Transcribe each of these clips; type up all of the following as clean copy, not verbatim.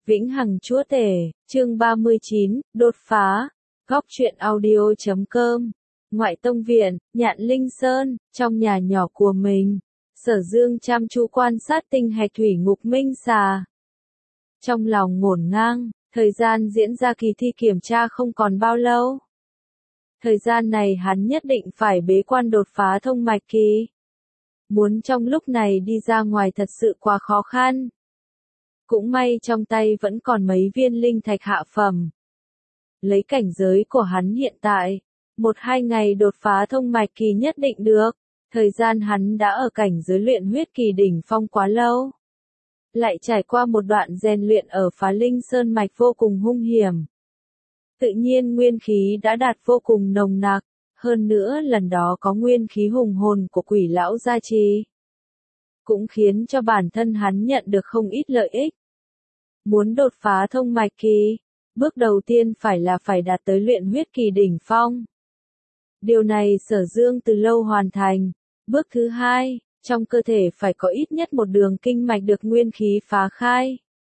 Vĩnh Hằng Chúa Tể, chương 39, đột phá. Góc truyện audio.com. Ngoại tông viện, Nhạn Linh Sơn, trong nhà nhỏ của mình. Sở Dương chăm chú quan sát tinh hạch thủy ngục minh xà. Trong lòng ngổn ngang, thời gian diễn ra kỳ thi kiểm tra không còn bao lâu. Thời gian này hắn nhất định phải bế quan đột phá thông mạch kỳ. Muốn trong lúc này đi ra ngoài thật sự quá khó khăn. Cũng may trong tay vẫn còn mấy viên linh thạch hạ phẩm. Lấy cảnh giới của hắn hiện tại, 1-2 ngày đột phá thông mạch kỳ nhất định được. Thời gian hắn đã ở cảnh giới luyện huyết kỳ đỉnh phong quá lâu. Lại trải qua một đoạn rèn luyện ở Phá Linh Sơn mạch vô cùng hung hiểm. Tự nhiên nguyên khí đã đạt vô cùng nồng nặc, hơn nữa lần đó có nguyên khí hùng hồn của quỷ lão gia trì. Cũng khiến cho bản thân hắn nhận được không ít lợi ích. Muốn đột phá thông mạch kỳ, bước đầu tiên phải đạt tới luyện huyết kỳ đỉnh phong. Điều này Sở Dương từ lâu hoàn thành. Bước thứ hai, trong cơ thể phải có ít nhất một đường kinh mạch được nguyên khí phá khai.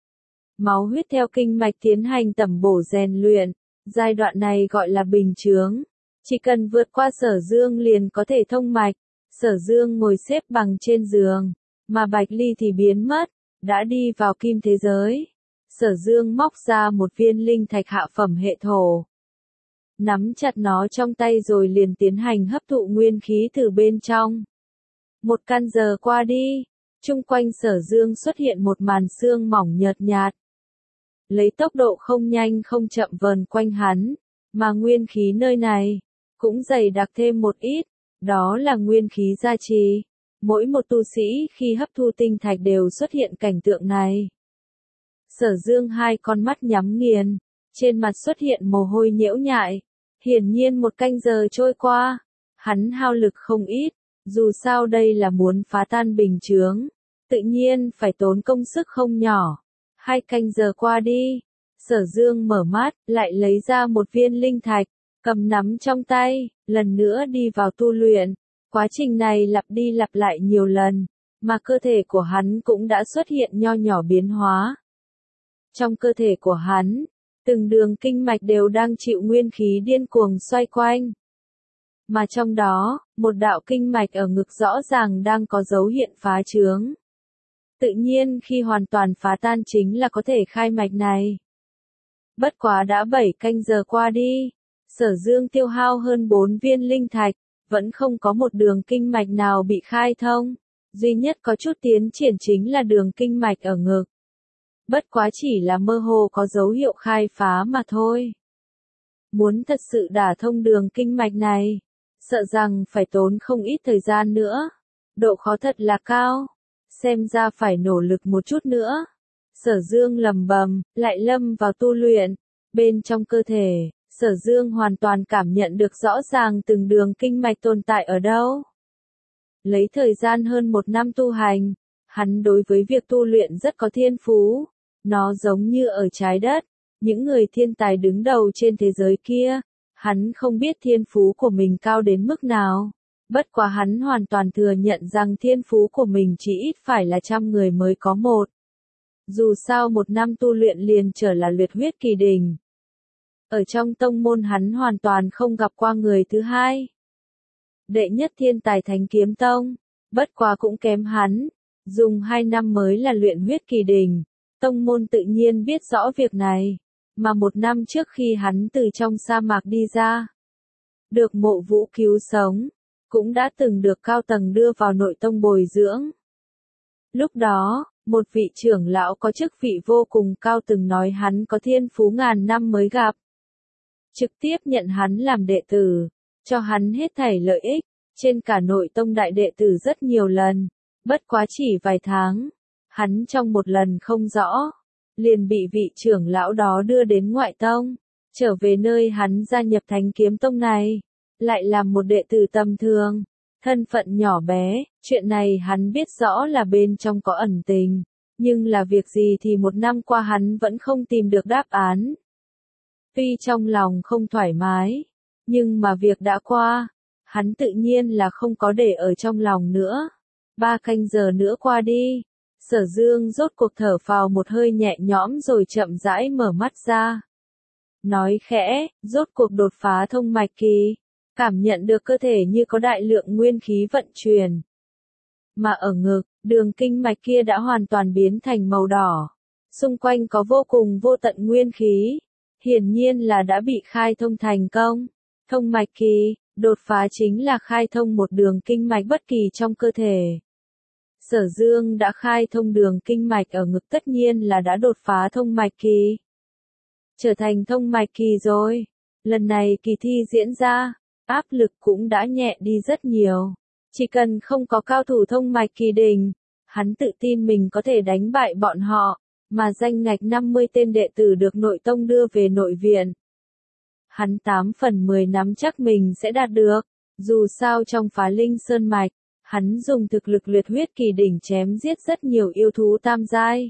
Máu huyết theo kinh mạch tiến hành tẩm bổ rèn luyện, giai đoạn này gọi là bình chướng. Chỉ cần vượt qua Sở Dương liền có thể thông mạch. Sở Dương ngồi xếp bằng trên giường, mà Bạch Ly thì biến mất, đã đi vào kim thế giới. Sở Dương móc ra một viên linh thạch hạ phẩm hệ thổ. Nắm chặt nó trong tay rồi liền tiến hành hấp thụ nguyên khí từ bên trong. 1 canh giờ qua đi, chung quanh Sở Dương xuất hiện một màn sương mỏng nhợt nhạt. Lấy tốc độ không nhanh không chậm vờn quanh hắn, mà nguyên khí nơi này cũng dày đặc thêm một ít, đó là nguyên khí gia trì. Mỗi một tu sĩ khi hấp thu tinh thạch đều xuất hiện cảnh tượng này. Sở Dương hai con mắt nhắm nghiền, trên mặt xuất hiện mồ hôi nhễu nhại. Hiển nhiên 1 canh giờ trôi qua, hắn hao lực không ít, dù sao đây là muốn phá tan bình chướng, tự nhiên phải tốn công sức không nhỏ. 2 canh giờ qua đi, Sở Dương mở mắt, lại lấy ra một viên linh thạch, cầm nắm trong tay, lần nữa đi vào tu luyện. Quá trình này lặp đi lặp lại nhiều lần, mà cơ thể của hắn cũng đã xuất hiện nho nhỏ biến hóa. Trong cơ thể của hắn, từng đường kinh mạch đều đang chịu nguyên khí điên cuồng xoay quanh. Mà trong đó, một đạo kinh mạch ở ngực rõ ràng đang có dấu hiện phá chướng. Tự nhiên khi hoàn toàn phá tan chính là có thể khai mạch này. Bất quá đã 7 canh giờ qua đi, Sở Dương tiêu hao hơn 4 viên linh thạch, vẫn không có một đường kinh mạch nào bị khai thông. Duy nhất có chút tiến triển chính là đường kinh mạch ở ngực. Bất quá chỉ là mơ hồ có dấu hiệu khai phá mà thôi. Muốn thật sự đả thông đường kinh mạch này, sợ rằng phải tốn không ít thời gian nữa. Độ khó thật là cao, xem ra phải nỗ lực một chút nữa. Sở Dương lầm bầm, lại lâm vào tu luyện. Bên trong cơ thể, Sở Dương hoàn toàn cảm nhận được rõ ràng từng đường kinh mạch tồn tại ở đâu. Lấy thời gian hơn 1 năm tu hành, hắn đối với việc tu luyện rất có thiên phú. Nó giống như ở trái đất, những người thiên tài đứng đầu trên thế giới kia, hắn không biết thiên phú của mình cao đến mức nào. Bất quá hắn hoàn toàn thừa nhận rằng thiên phú của mình chỉ ít phải là 100 người mới có một. Dù sao 1 năm tu luyện liền trở là luyện huyết kỳ đỉnh. Ở trong tông môn hắn hoàn toàn không gặp qua người thứ hai. Đệ nhất thiên tài Thánh Kiếm Tông, bất quá cũng kém hắn, dùng 2 năm mới là luyện huyết kỳ đỉnh. Tông môn tự nhiên biết rõ việc này, mà 1 năm trước khi hắn từ trong sa mạc đi ra, được Mộ Vũ cứu sống, cũng đã từng được cao tầng đưa vào nội tông bồi dưỡng. Lúc đó, một vị trưởng lão có chức vị vô cùng cao từng nói hắn có thiên phú ngàn năm mới gặp. Trực tiếp nhận hắn làm đệ tử, cho hắn hết thảy lợi ích, trên cả nội tông đại đệ tử rất nhiều lần, bất quá chỉ vài tháng. Hắn trong một lần không rõ, liền bị vị trưởng lão đó đưa đến ngoại tông, trở về nơi hắn gia nhập Thánh Kiếm Tông này, lại làm một đệ tử tầm thường, thân phận nhỏ bé, chuyện này hắn biết rõ là bên trong có ẩn tình, nhưng là việc gì thì 1 năm qua hắn vẫn không tìm được đáp án. Tuy trong lòng không thoải mái, nhưng mà việc đã qua, hắn tự nhiên là không có để ở trong lòng nữa. 3 canh giờ nữa qua đi, Sở Dương rốt cuộc thở phào một hơi nhẹ nhõm rồi chậm rãi mở mắt ra. Nói khẽ, rốt cuộc đột phá thông mạch kỳ, cảm nhận được cơ thể như có đại lượng nguyên khí vận chuyển. Mà ở ngực, đường kinh mạch kia đã hoàn toàn biến thành màu đỏ. Xung quanh có vô cùng vô tận nguyên khí. Hiển nhiên là đã bị khai thông thành công. Thông mạch kỳ, đột phá chính là khai thông một đường kinh mạch bất kỳ trong cơ thể. Sở Dương đã khai thông đường kinh mạch ở ngực tất nhiên là đã đột phá thông mạch kỳ. Trở thành thông mạch kỳ rồi. Lần này kỳ thi diễn ra, áp lực cũng đã nhẹ đi rất nhiều. Chỉ cần không có cao thủ thông mạch kỳ đỉnh, hắn tự tin mình có thể đánh bại bọn họ, mà danh ngạch 50 tên đệ tử được nội tông đưa về nội viện. Hắn 8 phần 10 nắm chắc mình sẽ đạt được, dù sao trong Phá Linh Sơn Mạch, hắn dùng thực lực liệt huyết kỳ đỉnh chém giết rất nhiều yêu thú tam giai.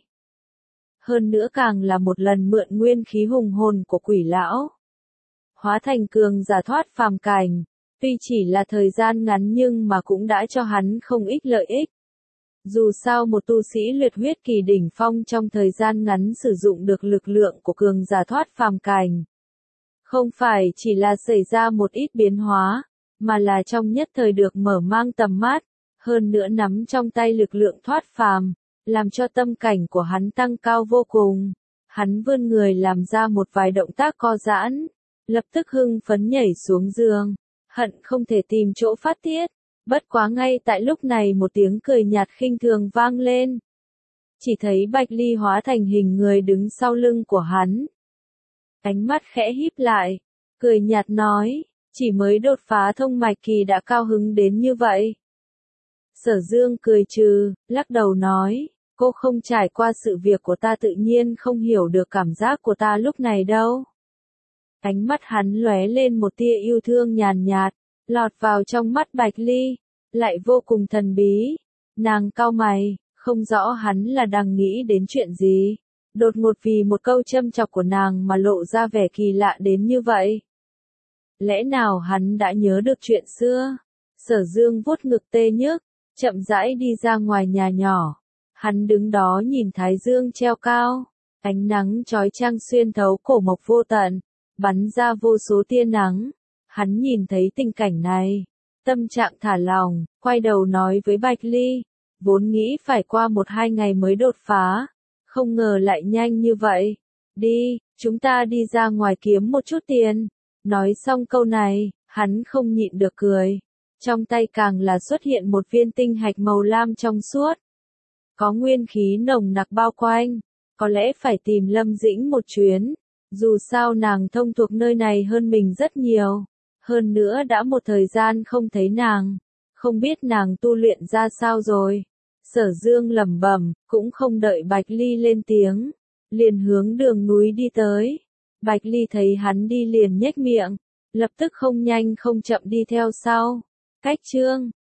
Hơn nữa càng là một lần mượn nguyên khí hùng hồn của quỷ lão. Hóa thành cường giả thoát phàm cảnh, tuy chỉ là thời gian ngắn nhưng mà cũng đã cho hắn không ít lợi ích. Dù sao một tu sĩ liệt huyết kỳ đỉnh phong trong thời gian ngắn sử dụng được lực lượng của cường giả thoát phàm cảnh. Không phải chỉ là xảy ra một ít biến hóa, mà là trong nhất thời được mở mang tầm mắt, hơn nữa nắm trong tay lực lượng thoát phàm, làm cho tâm cảnh của hắn tăng cao vô cùng. Hắn vươn người làm ra một vài động tác co giãn, lập tức hưng phấn nhảy xuống giường, hận không thể tìm chỗ phát tiết. Bất quá ngay tại lúc này một tiếng cười nhạt khinh thường vang lên. Chỉ thấy Bạch Ly hóa thành hình người đứng sau lưng của hắn. Ánh mắt khẽ híp lại, cười nhạt nói, chỉ mới đột phá thông mạch kỳ đã cao hứng đến như vậy. Sở Dương cười trừ, lắc đầu nói, cô không trải qua sự việc của ta tự nhiên không hiểu được cảm giác của ta lúc này đâu. Ánh mắt hắn lóe lên một tia yêu thương nhàn nhạt, lọt vào trong mắt Bạch Ly, lại vô cùng thần bí. Nàng cau mày, không rõ hắn là đang nghĩ đến chuyện gì. Đột ngột vì một câu châm chọc của nàng mà lộ ra vẻ kỳ lạ đến như vậy. Lẽ nào hắn đã nhớ được chuyện xưa? Sở Dương vuốt ngực tê nhức, chậm rãi đi ra ngoài nhà nhỏ. Hắn đứng đó nhìn thái dương treo cao, ánh nắng chói chang xuyên thấu cổ mộc vô tận, bắn ra vô số tia nắng. Hắn nhìn thấy tình cảnh này, tâm trạng thả lỏng, quay đầu nói với Bạch Ly, vốn nghĩ phải qua 1-2 ngày mới đột phá, không ngờ lại nhanh như vậy. Đi, chúng ta đi ra ngoài kiếm một chút tiền. Nói xong câu này, hắn không nhịn được cười. Trong tay càng là xuất hiện một viên tinh hạch màu lam trong suốt. Có nguyên khí nồng nặc bao quanh, có lẽ phải tìm Lâm Dĩnh một chuyến. Dù sao nàng thông thuộc nơi này hơn mình rất nhiều. Hơn nữa đã một thời gian không thấy nàng, không biết nàng tu luyện ra sao rồi. Sở Dương lẩm bẩm, cũng không đợi Bạch Ly lên tiếng, liền hướng đường núi đi tới. Bạch Ly thấy hắn đi liền nhếch miệng, lập tức không nhanh không chậm đi theo sau. Cách chương